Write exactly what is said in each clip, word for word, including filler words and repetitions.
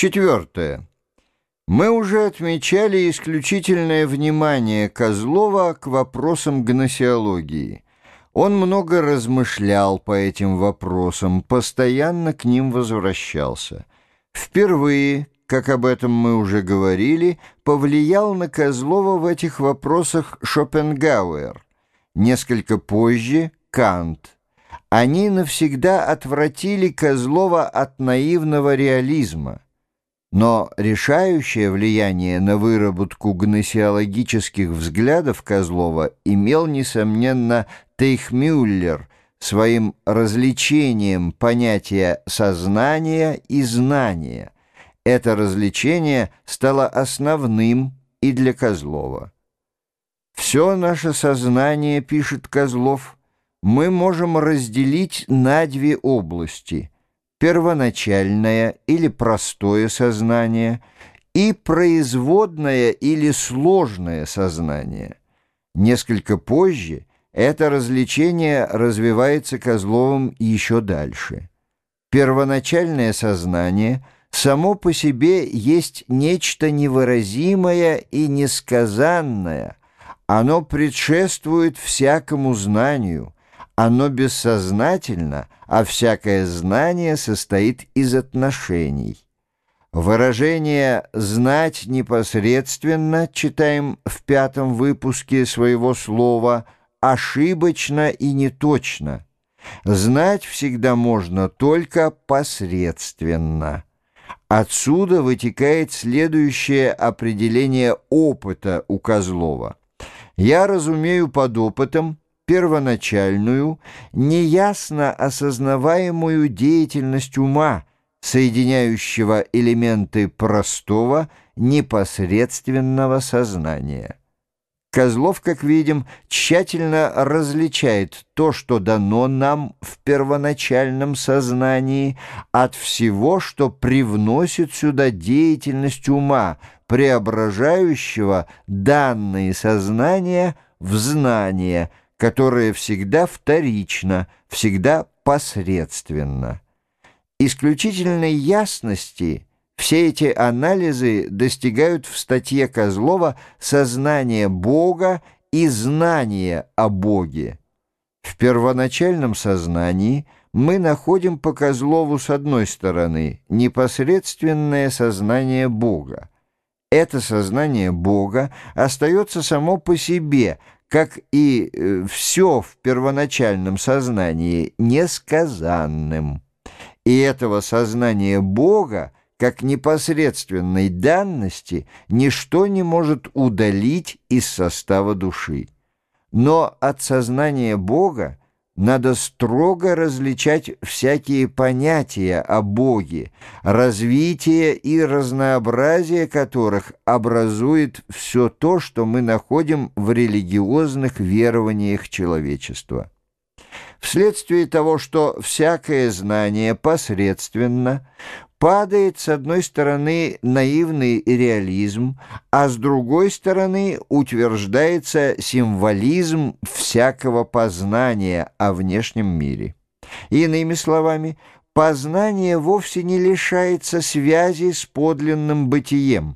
Четвертое. Мы уже отмечали исключительное внимание Козлова к вопросам гносеологии. Он много размышлял по этим вопросам, постоянно к ним возвращался. Впервые, как об этом мы уже говорили, повлиял на Козлова в этих вопросах Шопенгауэр. Несколько позже — Кант. Они навсегда отвратили Козлова от наивного реализма. Но решающее влияние на выработку гносеологических взглядов Козлова имел, несомненно, Тейхмюллер своим развлечением понятия сознания и знания. Это развлечение стало основным и для Козлова. «Все наше сознание, — пишет Козлов, — мы можем разделить на две области — первоначальное или простое сознание и производное или сложное сознание. Несколько позже это развлечение развивается Козловым еще дальше. Первоначальное сознание само по себе есть нечто невыразимое и несказанное. Оно предшествует всякому знанию. Оно бессознательно, а всякое знание состоит из отношений. Выражение «знать непосредственно», читаем в пятом выпуске своего слова, ошибочно и неточно. Знать всегда можно только посредственно. Отсюда вытекает следующее определение опыта у Козлова. Я разумею под опытом первоначальную, неясно осознаваемую деятельность ума, соединяющего элементы простого, непосредственного сознания. Козлов, как видим, тщательно различает то, что дано нам в первоначальном сознании, от всего, что привносит сюда деятельность ума, преображающего данные сознания в знание, которое всегда вторично, всегда посредственно. Исключительной ясности все эти анализы достигают в статье Козлова «Сознание Бога и знание о Боге». В первоначальном сознании мы находим по Козлову с одной стороны непосредственное сознание Бога. Это сознание Бога остается само по себе, как и э, все в первоначальном сознании, несказанным. И этого сознания Бога, как непосредственной данности, ничто не может удалить из состава души. Но от сознания Бога надо строго различать всякие понятия о Боге, развитие и разнообразие которых образует все то, что мы находим в религиозных верованиях человечества. Вследствие того, что всякое знание посредственно, падает с одной стороны наивный реализм, а с другой стороны утверждается символизм всякого познания о внешнем мире. Иными словами, познание вовсе не лишается связи с подлинным бытием.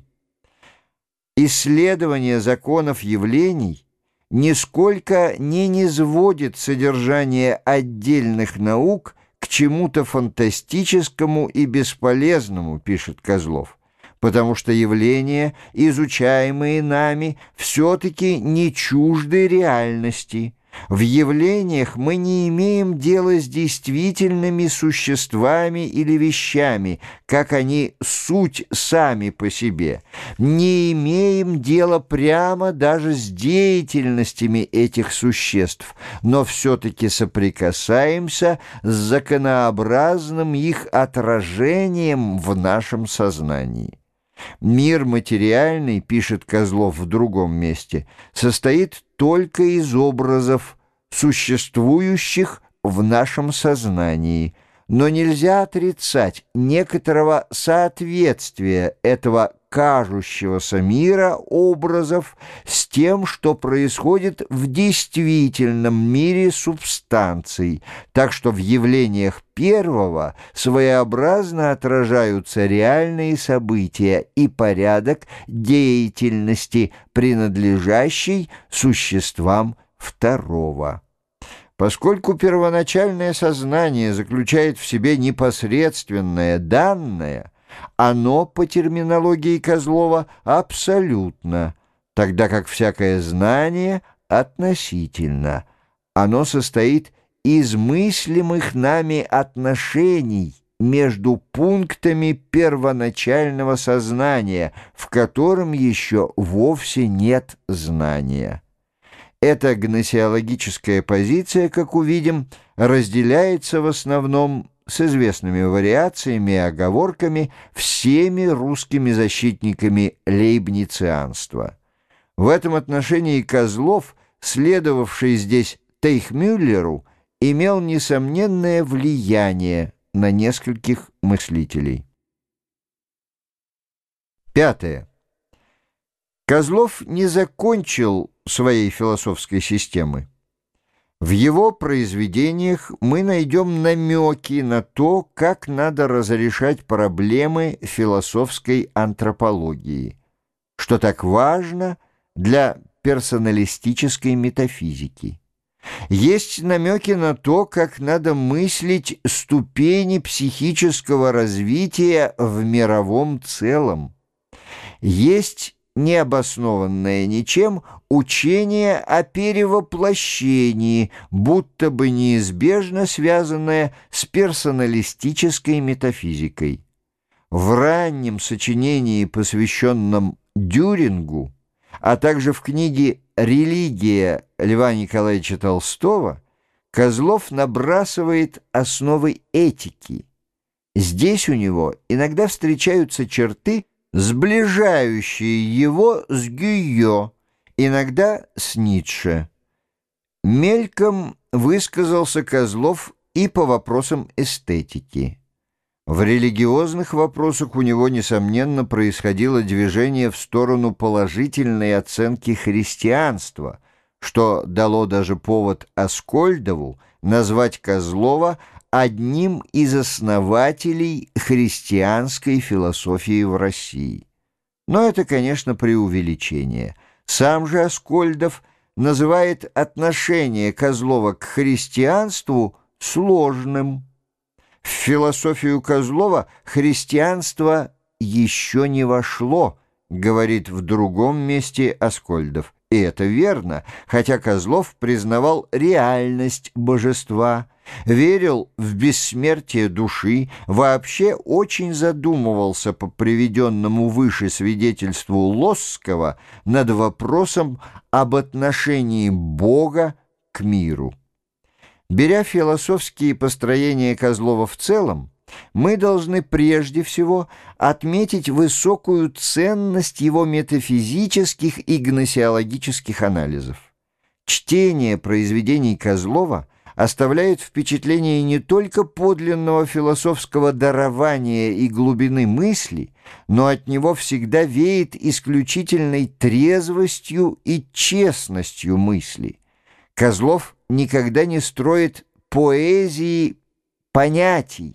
Исследование законов явлений нисколько не низводит содержание отдельных наук к чему-то фантастическому и бесполезному, пишет Козлов, потому что явления, изучаемые нами, все-таки не чужды реальности. В явлениях мы не имеем дела с действительными существами или вещами, как они суть сами по себе. Не имеем дела прямо даже с деятельностями этих существ, но все-таки соприкасаемся с законообразным их отражением в нашем сознании. Мир материальный, пишет Козлов в другом месте, состоит только из образов, существующих в нашем сознании, но нельзя отрицать некоторого соответствия этого кажущегося мира образов с тем, что происходит в действительном мире субстанций, так что в явлениях первого своеобразно отражаются реальные события и порядок деятельности, принадлежащей существам второго. Поскольку первоначальное сознание заключает в себе непосредственное данное, оно, по терминологии Козлова, абсолютно, тогда как всякое знание относительно. Оно состоит из мыслимых нами отношений между пунктами первоначального сознания, в котором еще вовсе нет знания. Эта гносеологическая позиция, как увидим, разделяется в основном с известными вариациями и оговорками всеми русскими защитниками лейбницианства. В этом отношении Козлов, следовавший здесь Тейхмюллеру, имел несомненное влияние на нескольких мыслителей. Пятое. Козлов не закончил своей философской системы. В его произведениях мы найдем намеки на то, как надо разрешать проблемы философской антропологии, что так важно для персоналистической метафизики. Есть намеки на то, как надо мыслить ступени психического развития в мировом целом. Есть необоснованное ничем учение о перевоплощении, будто бы неизбежно связанное с персоналистической метафизикой. В раннем сочинении, посвященном Дюрингу, а также в книге «Религия» Льва Николаевича Толстого, Козлов набрасывает основы этики. Здесь у него иногда встречаются черты, сближающие его с Гюйо, иногда с Ницше. Мельком высказался Козлов и по вопросам эстетики. В религиозных вопросах у него, несомненно, происходило движение в сторону положительной оценки христианства, что дало даже повод Аскольдову назвать Козлова одним из основателей христианской философии в России. Но это, конечно, преувеличение. Сам же Аскольдов называет отношение Козлова к христианству сложным. В философию Козлова христианство еще не вошло, говорит в другом месте Аскольдов. И это верно, хотя Козлов признавал реальность божества, верил в бессмертие души, вообще очень задумывался по приведенному выше свидетельству Лосского над вопросом об отношении Бога к миру. Беря философские построения Козлова в целом, мы должны прежде всего отметить высокую ценность его метафизических и гносеологических анализов. Чтение произведений Козлова оставляет впечатление не только подлинного философского дарования и глубины мысли, но от него всегда веет исключительной трезвостью и честностью мысли. Козлов никогда не строит поэзии понятий.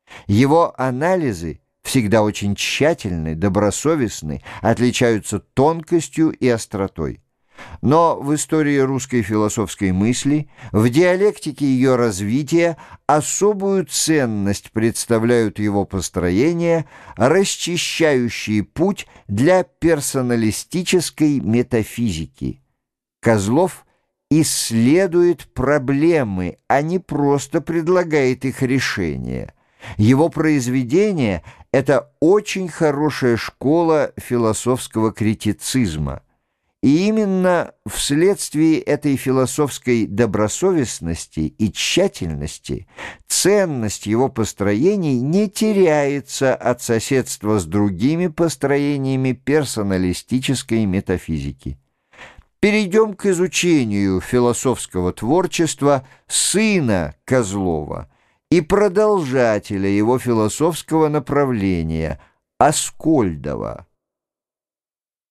Его анализы всегда очень тщательны, добросовестны, отличаются тонкостью и остротой. Но в истории русской философской мысли, в диалектике ее развития особую ценность представляют его построения, расчищающие путь для персоналистической метафизики. Козлов исследует проблемы, а не просто предлагает их решение. Его произведение — это очень хорошая школа философского критицизма. И именно вследствие этой философской добросовестности и тщательности ценность его построений не теряется от соседства с другими построениями персоналистической метафизики. Перейдем к изучению философского творчества сына Козлова и продолжателя его философского направления Аскольдова.